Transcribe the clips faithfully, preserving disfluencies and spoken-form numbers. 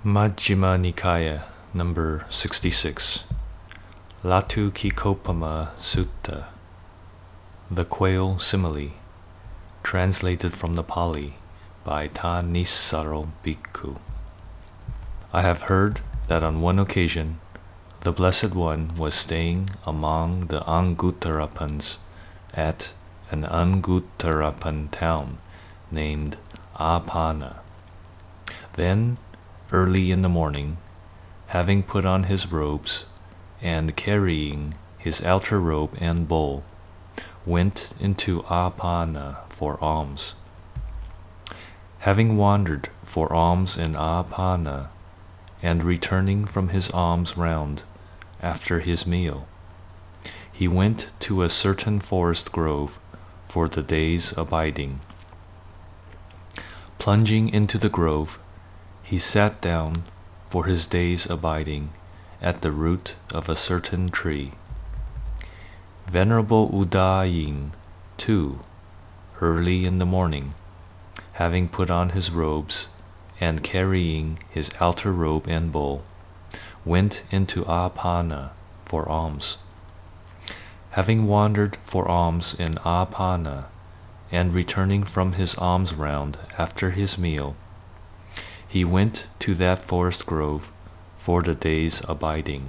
Majjhima Nikaya, number sixty-six. Latukikopama Sutta, the quail simile, translated from the Pali by Thanissaro Bhikkhu. I have heard that on one occasion the Blessed One was staying among the Anguttarapans at an Anguttarapan town named Apana. Then, early in the morning, having put on his robes and carrying his outer robe and bowl, went into Apana for alms. Having wandered for alms in Apana, and returning from his alms round after his meal, he went to a certain forest grove for the day's abiding. Plunging into the grove, he sat down for his day's abiding at the root of a certain tree. Venerable Udayin, too, early in the morning, having put on his robes and carrying his outer robe and bowl, went into Apana for alms. Having wandered for alms in Apana, and returning from his alms round after his meal, he went to that forest grove for the day's abiding.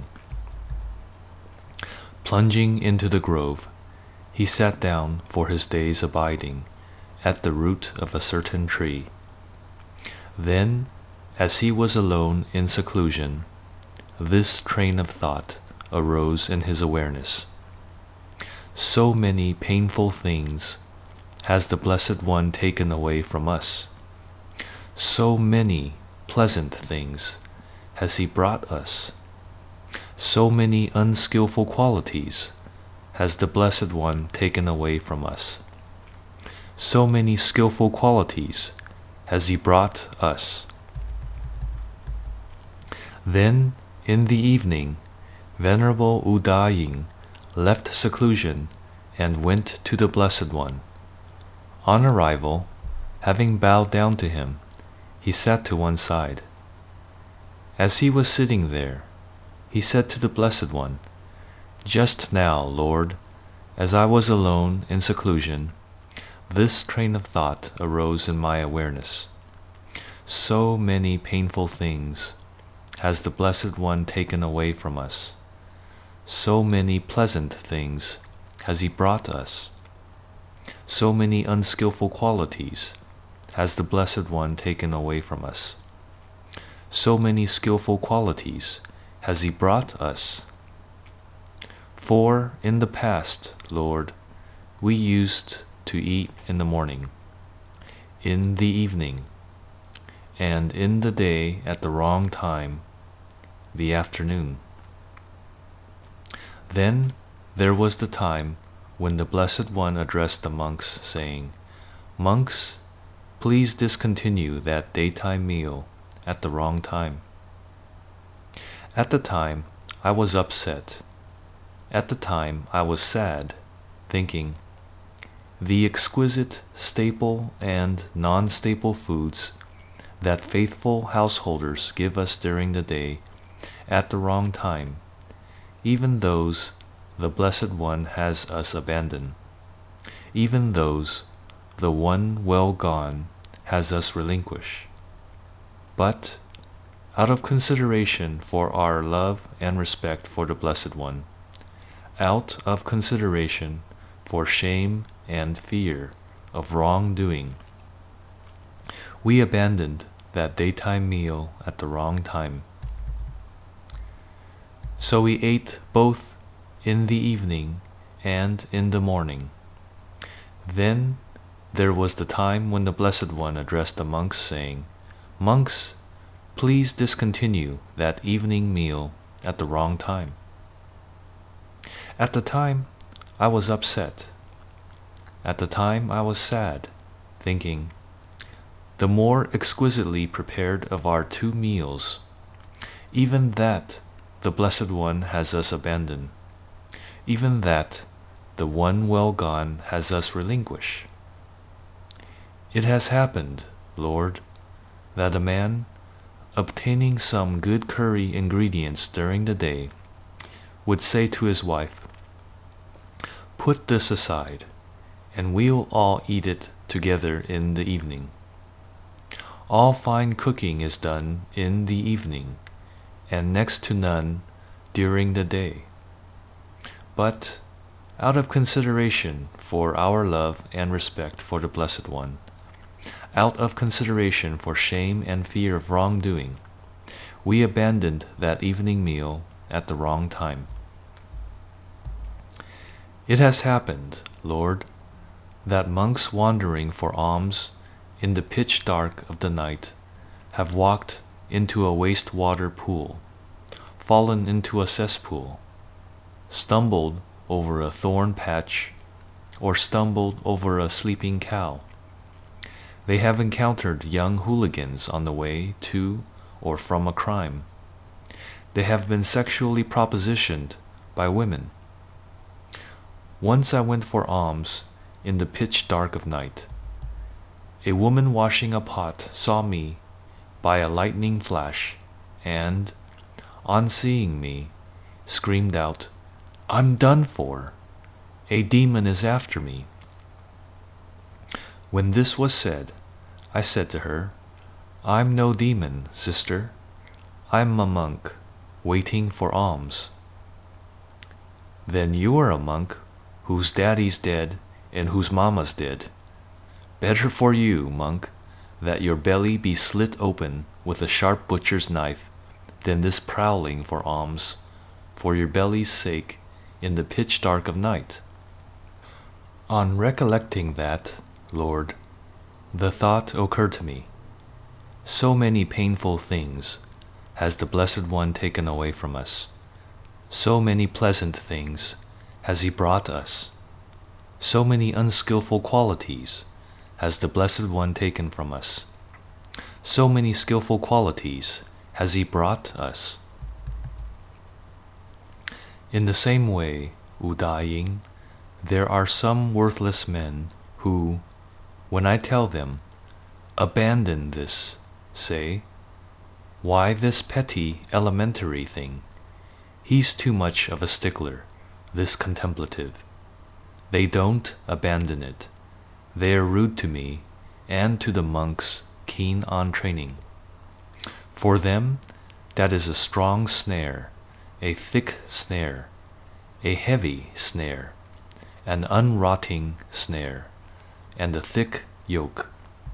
Plunging into the grove, he sat down for his day's abiding at the root of a certain tree. Then, as he was alone in seclusion, this train of thought arose in his awareness. So many painful things has the Blessed One taken away from us. So many pleasant things has he brought us. So many unskillful qualities has the Blessed One taken away from us. So many skillful qualities has he brought us. Then, in the evening, Venerable Udayin left seclusion and went to the Blessed One. On arrival, having bowed down to him, he sat to one side. As he was sitting there, he said to the Blessed One, "Just now, Lord, as I was alone in seclusion, this train of thought arose in my awareness. So many painful things has the Blessed One taken away from us. So many pleasant things has he brought us. So many unskillful qualities has the Blessed One taken away from us. So many skillful qualities has he brought us. For in the past, Lord, we used to eat in the morning, in the evening, and in the day at the wrong time, the afternoon. Then there was the time when the Blessed One addressed the monks, saying, 'Monks, please discontinue that daytime meal at the wrong time.' At the time, I was upset. At the time, I was sad, thinking, the exquisite staple and non-staple foods that faithful householders give us during the day at the wrong time, even those the Blessed One has us abandon, even those the One well gone has us relinquish. But, out of consideration for our love and respect for the Blessed One, out of consideration for shame and fear of wrongdoing, we abandoned that daytime meal at the wrong time. So we ate both in the evening and in the morning. Then there was the time when the Blessed One addressed the monks, saying, 'Monks, please discontinue that evening meal at the wrong time.' At the time, I was upset. At the time, I was sad, thinking, the more exquisitely prepared of our two meals, even that the Blessed One has us abandon, even that the One well gone has us relinquish. It has happened, Lord, that a man obtaining some good curry ingredients during the day, would say to his wife, "Put this aside, and we'll all eat it together in the evening." All fine cooking is done in the evening, and next to none during the day. But out of consideration for our love and respect for the Blessed One, out of consideration for shame and fear of wrongdoing, we abandoned that evening meal at the wrong time. It has happened, Lord, that monks wandering for alms in the pitch dark of the night have walked into a waste-water pool, fallen into a cesspool, stumbled over a thorn patch, or stumbled over a sleeping cow. They have encountered young hooligans on the way to or from a crime. They have been sexually propositioned by women. Once I went for alms in the pitch dark of night. A woman washing a pot saw me by a lightning flash, and, on seeing me, screamed out, "I'm done for! A demon is after me." When this was said, I said to her, "I'm no demon, sister. I'm a monk, waiting for alms." "Then you're a monk whose daddy's dead and whose mama's dead. Better for you, monk, that your belly be slit open with a sharp butcher's knife than this prowling for alms for your belly's sake in the pitch dark of night." On recollecting that, Lord, the thought occurred to me, so many painful things has the Blessed One taken away from us. So many pleasant things has He brought us. So many unskillful qualities has the Blessed One taken from us. So many skillful qualities has He brought us. In the same way, Udaying, there are some worthless men who, when I tell them, "Abandon this," say, "Why this petty, elementary thing? He's too much of a stickler, this contemplative." They don't abandon it. They are rude to me and to the monks keen on training. For them, that is a strong snare, a thick snare, a heavy snare, an unrotting snare, and a thick yoke.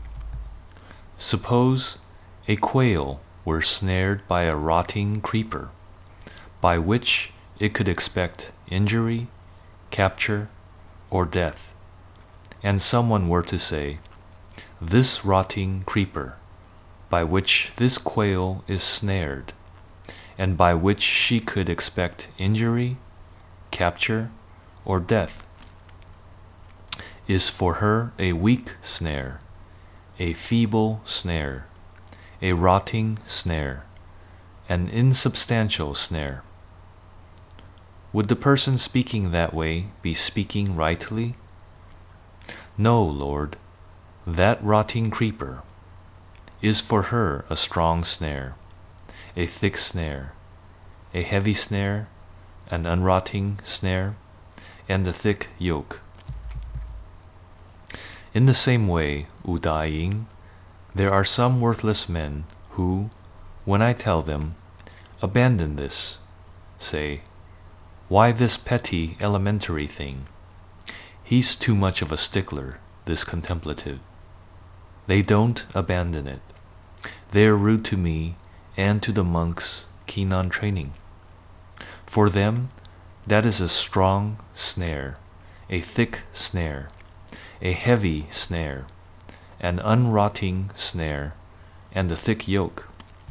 Suppose a quail were snared by a rotting creeper, by which it could expect injury, capture, or death, and someone were to say, "This rotting creeper, by which this quail is snared, and by which she could expect injury, capture, or death, is for her a weak snare, a feeble snare, a rotting snare, an insubstantial snare." Would the person speaking that way be speaking rightly? No, Lord, that rotting creeper is for her a strong snare, a thick snare, a heavy snare, an unrotting snare, and a thick yoke. In the same way, Udaying, there are some worthless men who, when I tell them, "Abandon this," say, "Why this petty, elementary thing? He's too much of a stickler, this contemplative." They don't abandon it. They are rude to me and to the monks keen on training. For them, that is a strong snare, a thick snare, a heavy snare, an unrotting snare, and a thick yoke.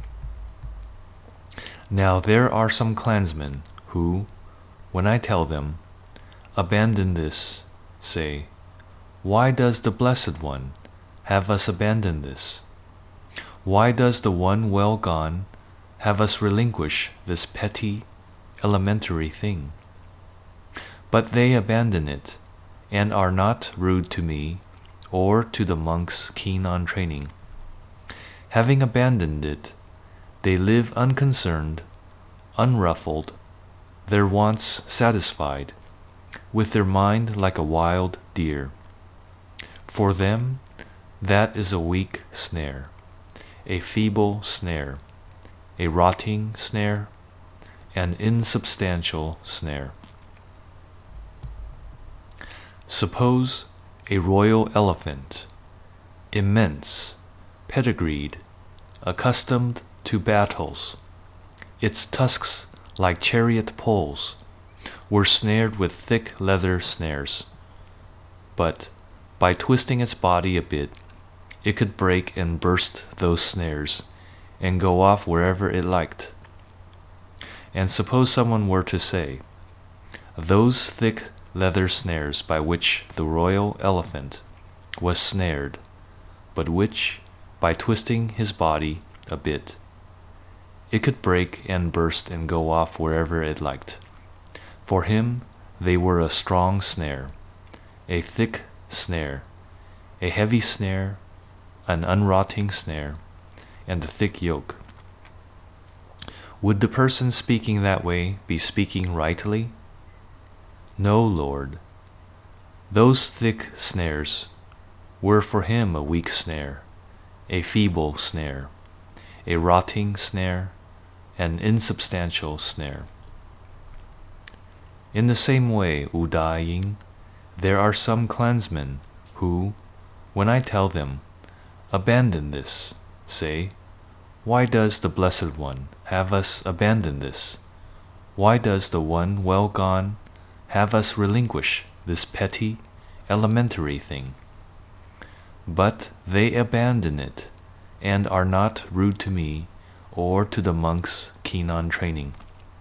Now there are some clansmen who, when I tell them, "Abandon this," say, "Why does the Blessed One have us abandon this? Why does the One well gone have us relinquish this petty, elementary thing?" But they abandon it, and are not rude to me or to the monks keen on training. Having abandoned it, They live unconcerned, unruffled, their wants satisfied, with their mind like a wild deer. For them, that is a weak snare, a feeble snare, a rotting snare, an insubstantial snare. Suppose a royal elephant, immense, pedigreed, accustomed to battles, its tusks like chariot poles, were snared with thick leather snares. But by twisting its body a bit, it could break and burst those snares and go off wherever it liked. And suppose someone were to say, those thick leather snares by which the royal elephant was snared, but which, by twisting his body a bit, it could break and burst and go off wherever it liked. For him they were a strong snare, a thick snare, a heavy snare, an unrotting snare, and a thick yoke. Would the person speaking that way be speaking rightly? No, Lord. Those thick snares were for him a weak snare, a feeble snare, a rotting snare, an insubstantial snare. In the same way, U Da Ying, there are some clansmen who, when I tell them, abandon this, say, why does the Blessed One have us abandon this? Why does the One well gone have us relinquish this petty, elementary thing? But they abandon it, and are not rude to me or to the monks keen on training.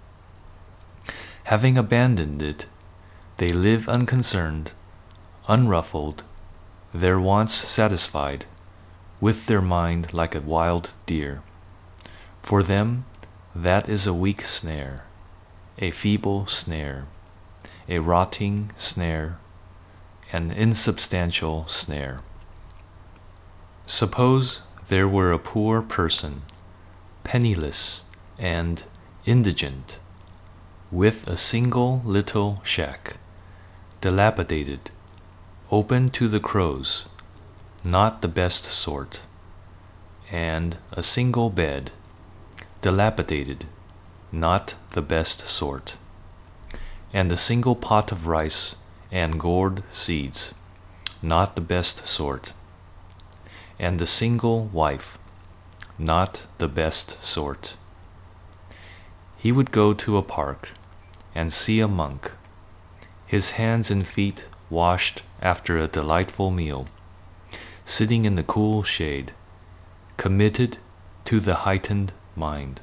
Having abandoned it, they live unconcerned, unruffled, their wants satisfied, with their mind like a wild deer. For them, that is a weak snare, a feeble snare, a rotting snare, an insubstantial snare. Suppose there were a poor person, penniless and indigent, with a single little shack, dilapidated, open to the crows, not the best sort, and a single bed, dilapidated, not the best sort, and a single pot of rice and gourd seeds, not the best sort, and a single wife, not the best sort. He would go to a park and see a monk, his hands and feet washed after a delightful meal, sitting in the cool shade, committed to the heightened mind.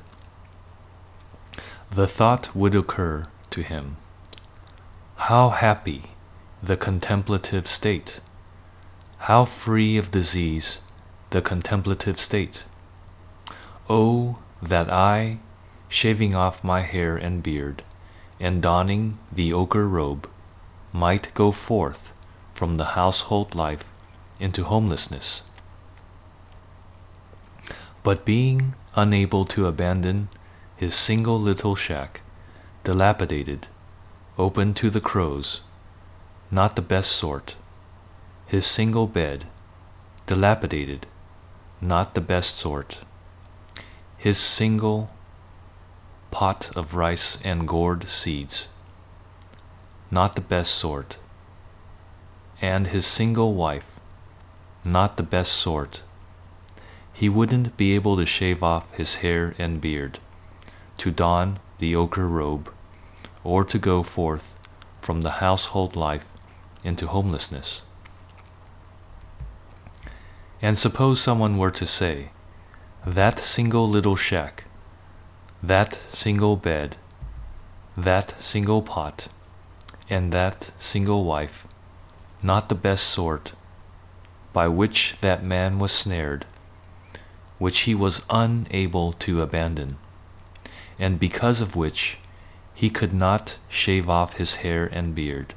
The thought would occur to him, how happy the contemplative state, how free of disease the contemplative state. Oh, that I, shaving off my hair and beard, and donning the ochre robe, might go forth from the household life into homelessness. But being unable to abandon his single little shack, dilapidated, open to the crows, not the best sort, his single bed, dilapidated, not the best sort, his single pot of rice and gourd seeds, not the best sort, and his single wife, not the best sort, he wouldn't be able to shave off his hair and beard, to don the ochre robe, or to go forth from the household life into homelessness. And suppose someone were to say, that single little shack, that single bed, that single pot, and that single wife, not the best sort, by which that man was snared, which he was unable to abandon, and because of which he could not shave off his hair and beard,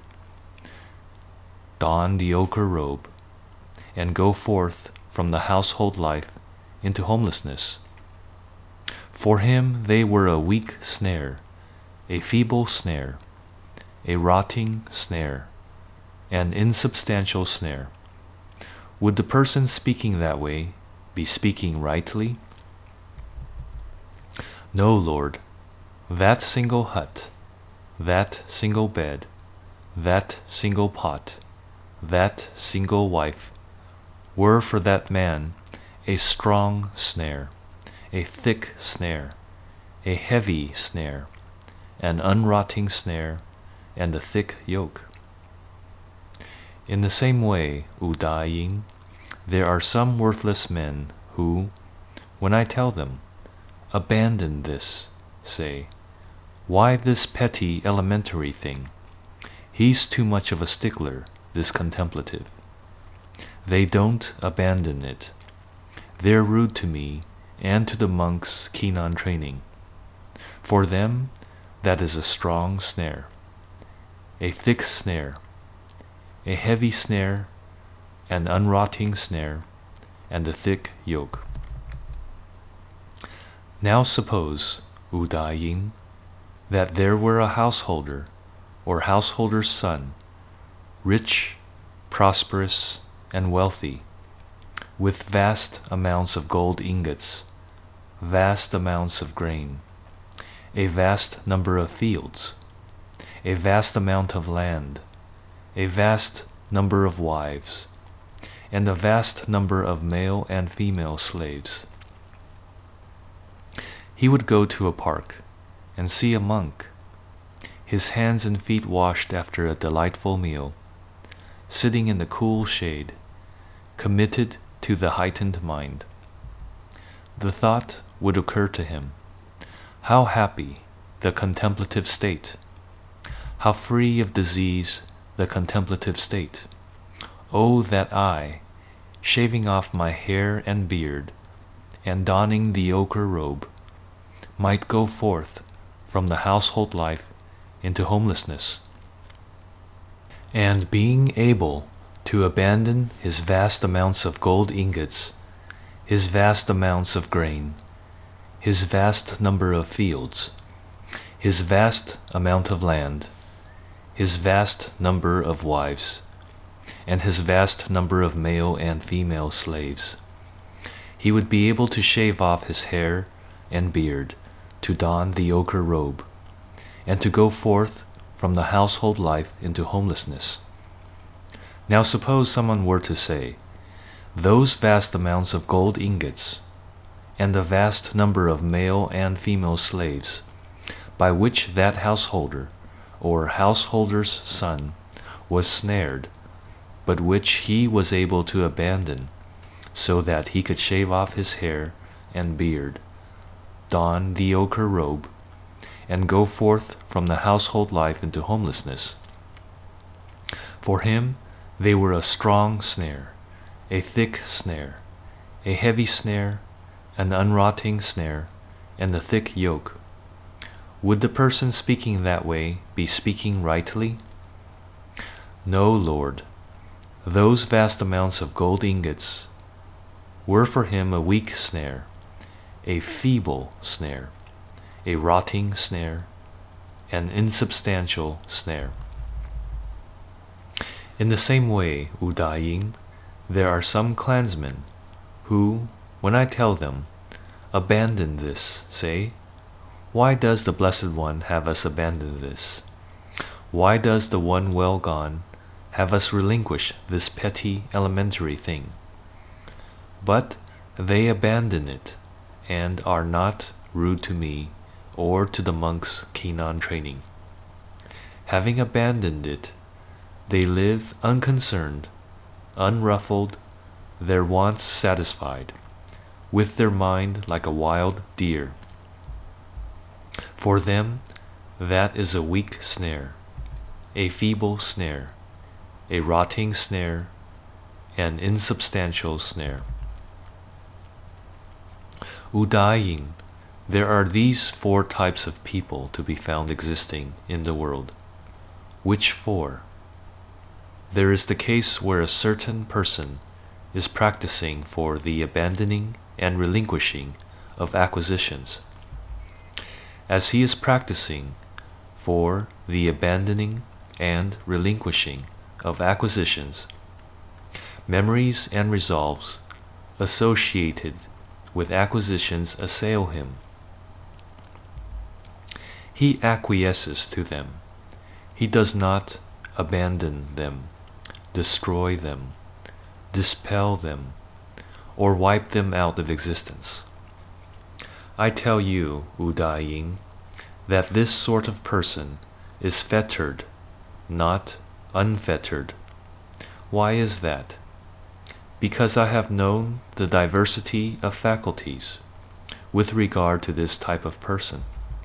don the ochre robe, and go forth from the household life into homelessness. For him they were a weak snare, a feeble snare, a rotting snare, an insubstantial snare. Would the person speaking that way be speaking rightly? No, Lord, that single hut, that single bed, that single pot, that single wife, were for that man a strong snare, a thick snare, a heavy snare, an unrotting snare, and a thick yoke. In the same way, U Da Ying, there are some worthless men who, when I tell them, abandon this, say, why this petty elementary thing? He's too much of a stickler, this contemplative. They don't abandon it. They're rude to me and to the monks keen on training. For them, that is a strong snare, a thick snare, a heavy snare, an unrotting snare, and a thick yoke. Now suppose, U Da Ying, that there were a householder or householder's son, rich, prosperous, and wealthy, with vast amounts of gold ingots, vast amounts of grain, a vast number of fields, a vast amount of land, a vast number of wives, and a vast number of male and female slaves. He would go to a park and see a monk, his hands and feet washed after a delightful meal, sitting in the cool shade, committed to the heightened mind. The thought would occur to him, how happy the contemplative state, how free of disease the contemplative state. Oh, that I, shaving off my hair and beard, and donning the ochre robe, might go forth from the household life into homelessness, and being able to abandon his vast amounts of gold ingots, his vast amounts of grain, his vast number of fields, his vast amount of land, his vast number of wives, and his vast number of male and female slaves. He would be able to shave off his hair and beard, to don the ochre robe, and to go forth from the household life into homelessness. Now suppose someone were to say, those vast amounts of gold ingots, and the vast number of male and female slaves, by which that householder, or householder's son, was snared, but which he was able to abandon, so that he could shave off his hair and beard, don the ochre robe, and go forth from the household life into homelessness. For him, they were a strong snare, a thick snare, a heavy snare, an unrotting snare, and a thick yoke. Would the person speaking that way be speaking rightly? No, Lord, those vast amounts of gold ingots were for him a weak snare, a feeble snare, a rotting snare, an insubstantial snare. In the same way, U Da Ying, there are some clansmen who, when I tell them, abandon this, say, why does the Blessed One have us abandon this? Why does the One well gone have us relinquish this petty elementary thing? But they abandon it, and are not rude to me or to the monks keen on training. Having abandoned it, they live unconcerned, unruffled, their wants satisfied, with their mind like a wild deer. For them, that is a weak snare, a feeble snare, a rotting snare, an insubstantial snare. U Da Ying, there are these four types of people to be found existing in the world. Which four? There is the case where a certain person is practicing for the abandoning and relinquishing of acquisitions. as he is practicing for the abandoning and relinquishing of acquisitions, memories and resolves associated with acquisitions assail him. He acquiesces to them. He does not abandon them, destroy them, dispel them, or wipe them out of existence. I tell you, Udaying, that this sort of person is fettered, not unfettered. Why is that? Because I have known the diversity of faculties with regard to this type of person.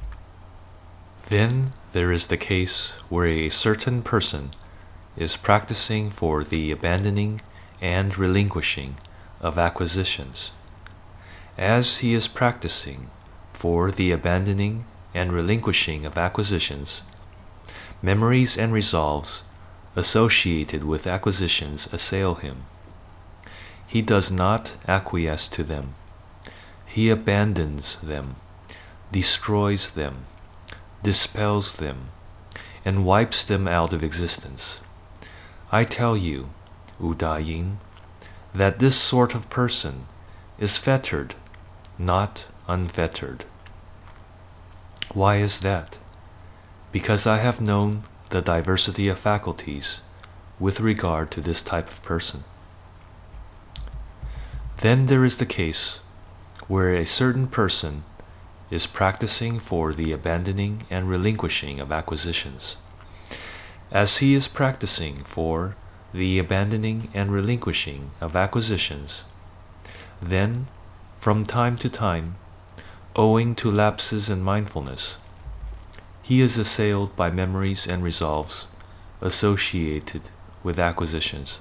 Then there is the case where a certain person is practicing for the abandoning and relinquishing of acquisitions. As he is practicing for the abandoning and relinquishing of acquisitions, memories and resolves associated with acquisitions assail him. He does not acquiesce to them. He abandons them, destroys them, dispels them, and wipes them out of existence. I tell you, Udaying, that this sort of person is fettered, not unfettered. Why is that? Because I have known the diversity of faculties with regard to this type of person. Then there is the case where a certain person is practicing for the abandoning and relinquishing of acquisitions. As he is practicing for the abandoning and relinquishing of acquisitions, then, from time to time, owing to lapses in mindfulness, he is assailed by memories and resolves associated with acquisitions.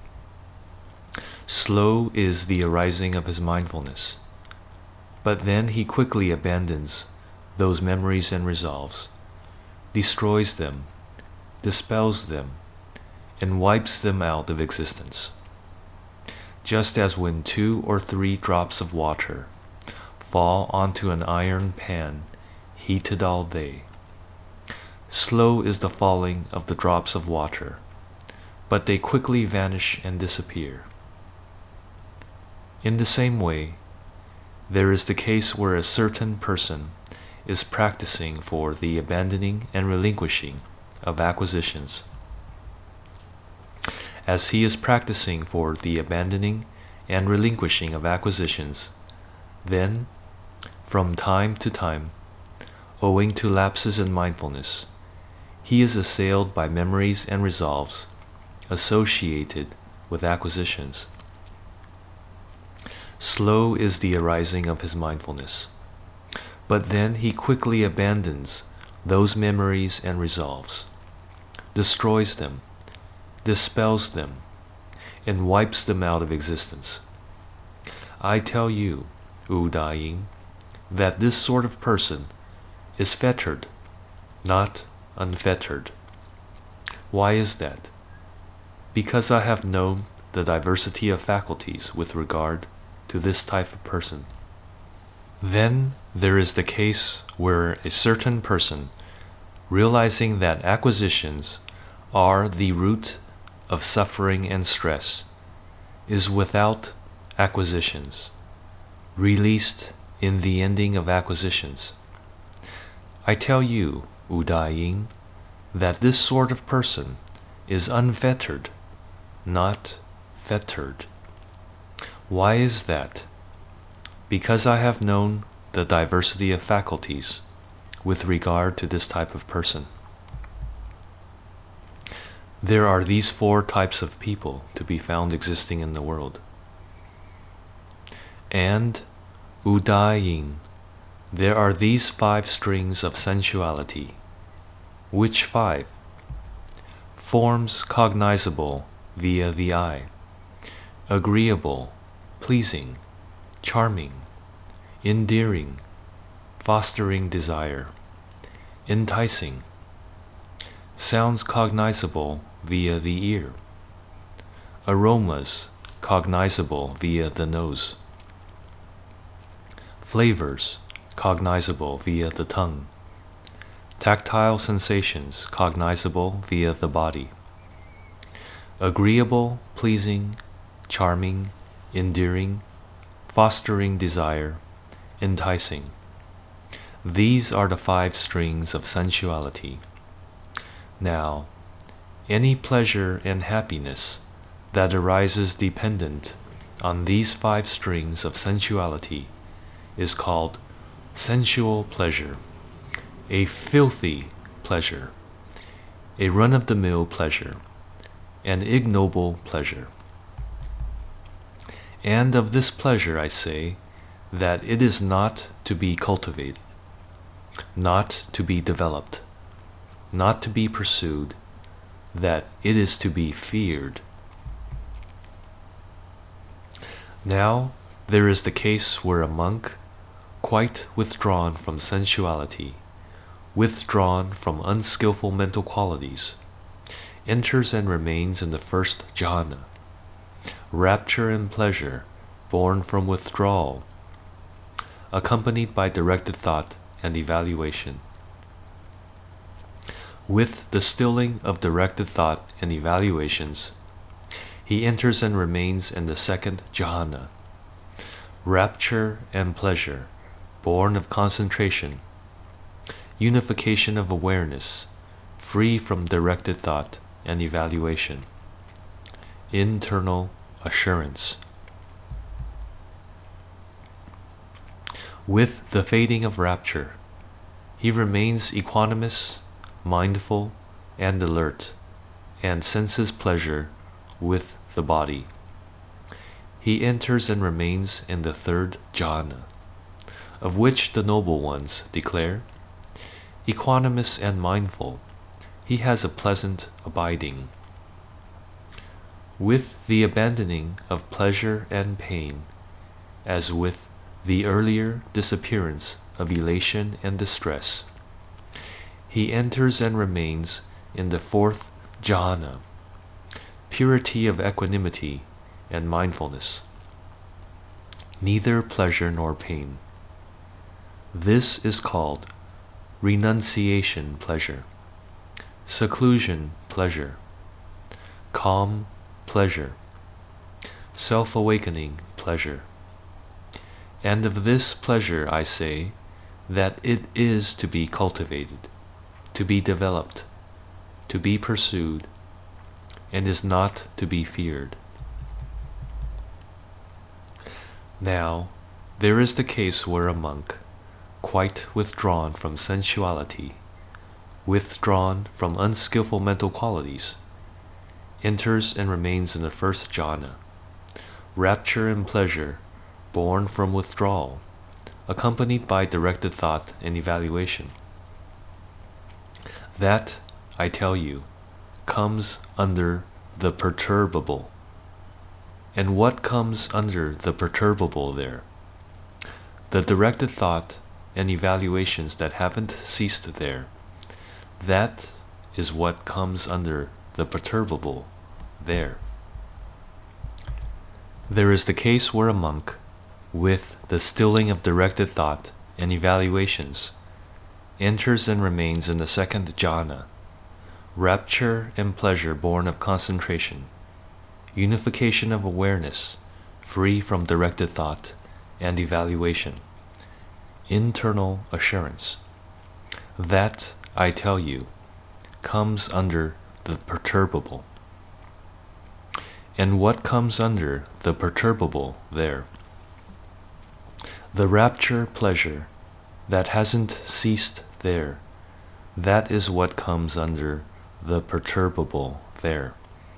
Slow is the arising of his mindfulness, but then he quickly abandons those memories and resolves, destroys them, dispels them, and wipes them out of existence. Just as when two or three drops of water fall onto an iron pan heated all day. Slow is the falling of the drops of water, but they quickly vanish and disappear. In the same way, there is the case where a certain person is practicing for the abandoning and relinquishing of acquisitions. As he is practicing for the abandoning and relinquishing of acquisitions, then, from time to time, owing to lapses in mindfulness, he is assailed by memories and resolves associated with acquisitions. Slow is the arising of his mindfulness, but then he quickly abandons those memories and resolves, destroys them, dispels them, and wipes them out of existence. I tell you, Udaying, that this sort of person is fettered, not unfettered. Why is that? Because I have known the diversity of faculties with regard to this type of person. Then there is the case where a certain person, realizing that acquisitions are the root of suffering and stress, is without acquisitions, released in the ending of acquisitions. I tell you, Udaying, that this sort of person is unfettered, not fettered. Why is that? Because I have known the diversity of faculties with regard to this type of person. There are these four types of people to be found existing in the world. And, Udaying, there are these five strings of sensuality. Which five? Forms cognizable via the eye, agreeable, pleasing, charming, endearing, fostering desire, enticing. Sounds cognizable via the ear, aromas cognizable via the nose, flavors cognizable via the tongue. Tactile sensations cognizable via the body. Agreeable, pleasing, charming, endearing, fostering desire, enticing. These are the five strings of sensuality. Now, any pleasure and happiness that arises dependent on these five strings of sensuality is called sensual pleasure, a filthy pleasure, a run-of-the-mill pleasure, an ignoble pleasure. And of this pleasure I say that it is not to be cultivated, not to be developed, not to be pursued, that it is to be feared. Now there is the case where a monk, quite withdrawn from sensuality, withdrawn from unskillful mental qualities, enters and remains in the first jhana, rapture and pleasure born from withdrawal, accompanied by directed thought and evaluation. With the stilling of directed thought and evaluations, he enters and remains in the second jhana, rapture and pleasure born of concentration, unification of awareness, free from directed thought and evaluation, internal assurance. With the fading of rapture, he remains equanimous, mindful, and alert, and senses pleasure with the body. He enters and remains in the third jhana, of which the noble ones declare, equanimous and mindful, he has a pleasant abiding. With the abandoning of pleasure and pain, as with the earlier disappearance of elation and distress, he enters and remains in the fourth jhana, purity of equanimity and mindfulness, neither pleasure nor pain. This is called renunciation pleasure, seclusion pleasure, calm pleasure, self-awakening pleasure. And of this pleasure I say that it is to be cultivated, to be developed, to be pursued, and is not to be feared. Now, there is the case where a monk, quite withdrawn from sensuality, withdrawn from unskillful mental qualities, enters and remains in the first jhana, rapture and pleasure born from withdrawal, accompanied by directed thought and evaluation. That, I tell you, comes under the perturbable. And what comes under the perturbable there? The directed thought and evaluations that haven't ceased there. That is what comes under the perturbable there. There is the case where a monk, with the stilling of directed thought and evaluations, enters and remains in the second jhana, rapture and pleasure born of concentration, unification of awareness, free from directed thought and evaluation, internal assurance. That, I tell you, comes under the perturbable. And what comes under the perturbable there? The rapture pleasure that hasn't ceased there, that is what comes under the perturbable there.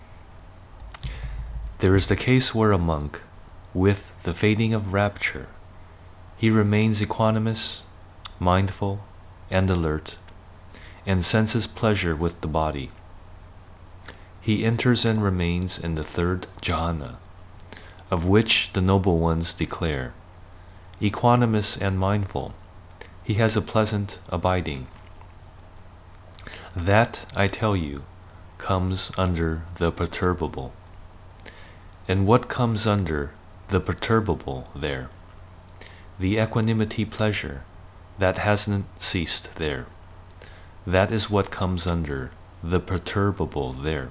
There is the case where a monk, with the fading of rapture, he remains equanimous, mindful, and alert, and senses pleasure with the body. He enters and remains in the third jhana, of which the noble ones declare, equanimous and mindful, he has a pleasant abiding. That, I tell you, comes under the perturbable. And what comes under the perturbable there? The equanimity pleasure that hasn't ceased there. That is what comes under the perturbable there.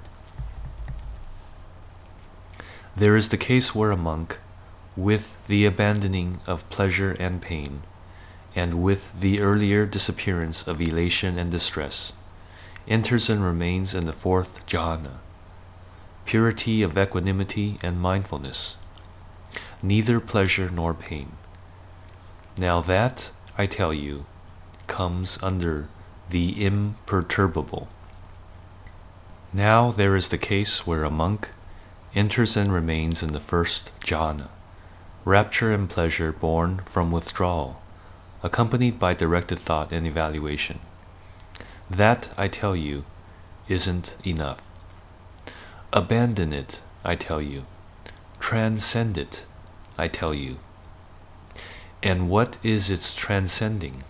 There is the case where a monk, with the abandoning of pleasure and pain, and with the earlier disappearance of elation and distress, enters and remains in the fourth jhana, purity of equanimity and mindfulness, neither pleasure nor pain. Now that, I tell you, comes under the imperturbable. Now there is the case where a monk enters and remains in the first jhana, rapture and pleasure born from withdrawal, accompanied by directed thought and evaluation. That, I tell you, isn't enough. Abandon it, I tell you. Transcend it, I tell you. And what is its transcending?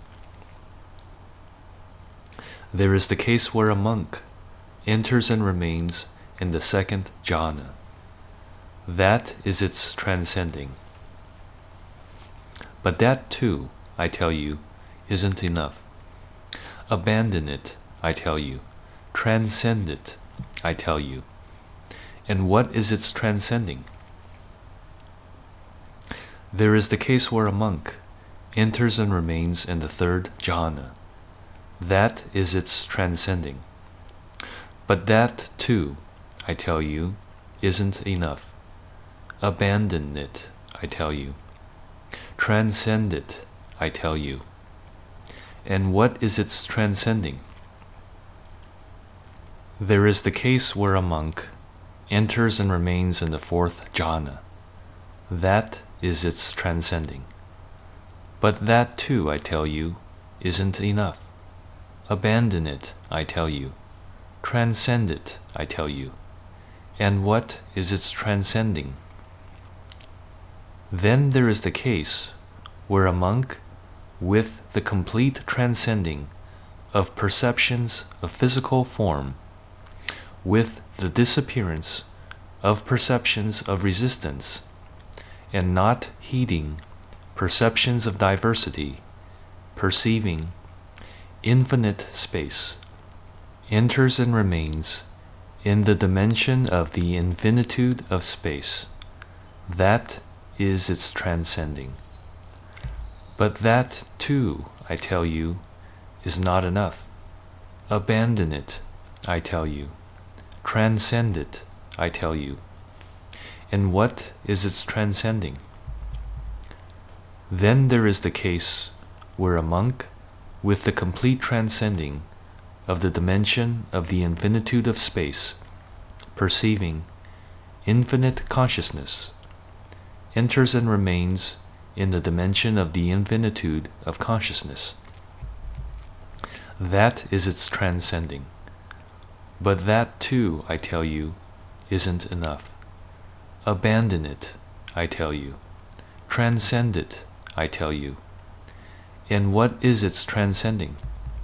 There is the case where a monk enters and remains in the second jhana. That is its transcending. But that too, I tell you, isn't enough. Abandon it, I tell you. Transcend it, I tell you. And what is its transcending? There is the case where a monk enters and remains in the third jhana. That is its transcending. But that too, I tell you, isn't enough. Abandon it, I tell you. Transcend it, I tell you. And what is its transcending? There is the case where a monk enters and remains in the fourth jhana. That is its transcending. But that too, I tell you, isn't enough. Abandon it, I tell you. Transcend it, I tell you. And what is its transcending? Then there is the case where a monk, with the complete transcending of perceptions of physical form, with the disappearance of perceptions of resistance, and not heeding perceptions of diversity, perceiving infinite space, enters and remains in the dimension of the infinitude of space. That is its transcending. But that, too, I tell you, is not enough. Abandon it, I tell you. Transcend it, I tell you. And what is its transcending? Then there is the case where a monk, with the complete transcending of the dimension of the infinitude of space, perceiving infinite consciousness, enters and remains in the dimension of the infinitude of consciousness. That is its transcending. But that too, I tell you, isn't enough. Abandon it, I tell you. Transcend it, I tell you. And what is its transcending?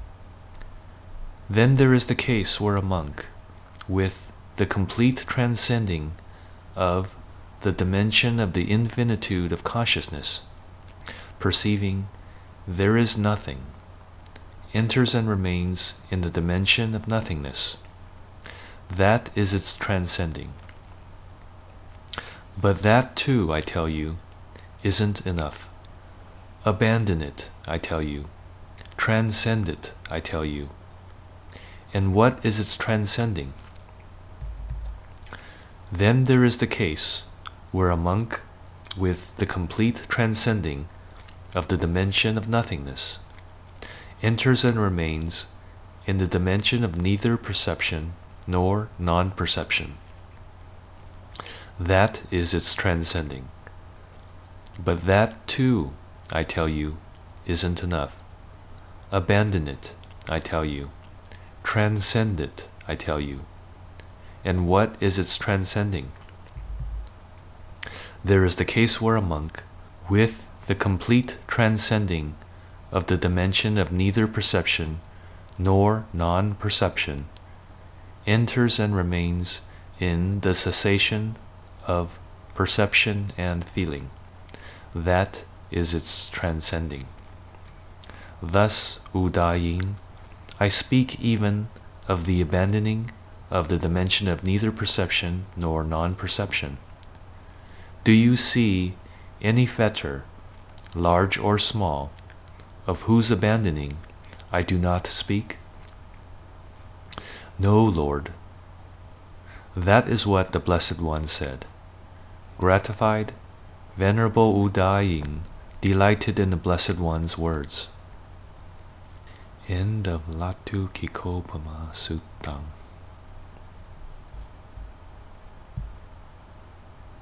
Then there is the case where a monk, with the complete transcending of the dimension of the infinitude of consciousness, perceiving there is nothing, enters and remains in the dimension of nothingness. That is its transcending. But that too, I tell you, isn't enough. Abandon it, I tell you. Transcend it, I tell you. And what is its transcending? Then there is the case where a monk, with the complete transcending of the dimension of nothingness, enters and remains in the dimension of neither perception nor non-perception. That is its transcending. But that too, I tell you, isn't enough. Abandon it, I tell you. Transcend it, I tell you. And what is its transcending? There is the case where a monk, with the complete transcending of the dimension of neither perception nor non-perception, enters and remains in the cessation of perception and feeling. That is its transcending. Thus, U Daying, I speak even of the abandoning of the dimension of neither perception nor non-perception. Do you see any fetter, large or small, of whose abandoning I do not speak? No, Lord. That is what the Blessed One said. Gratified, Venerable U Daying delighted in the Blessed One's words. End of Latu Kikopama Suttam.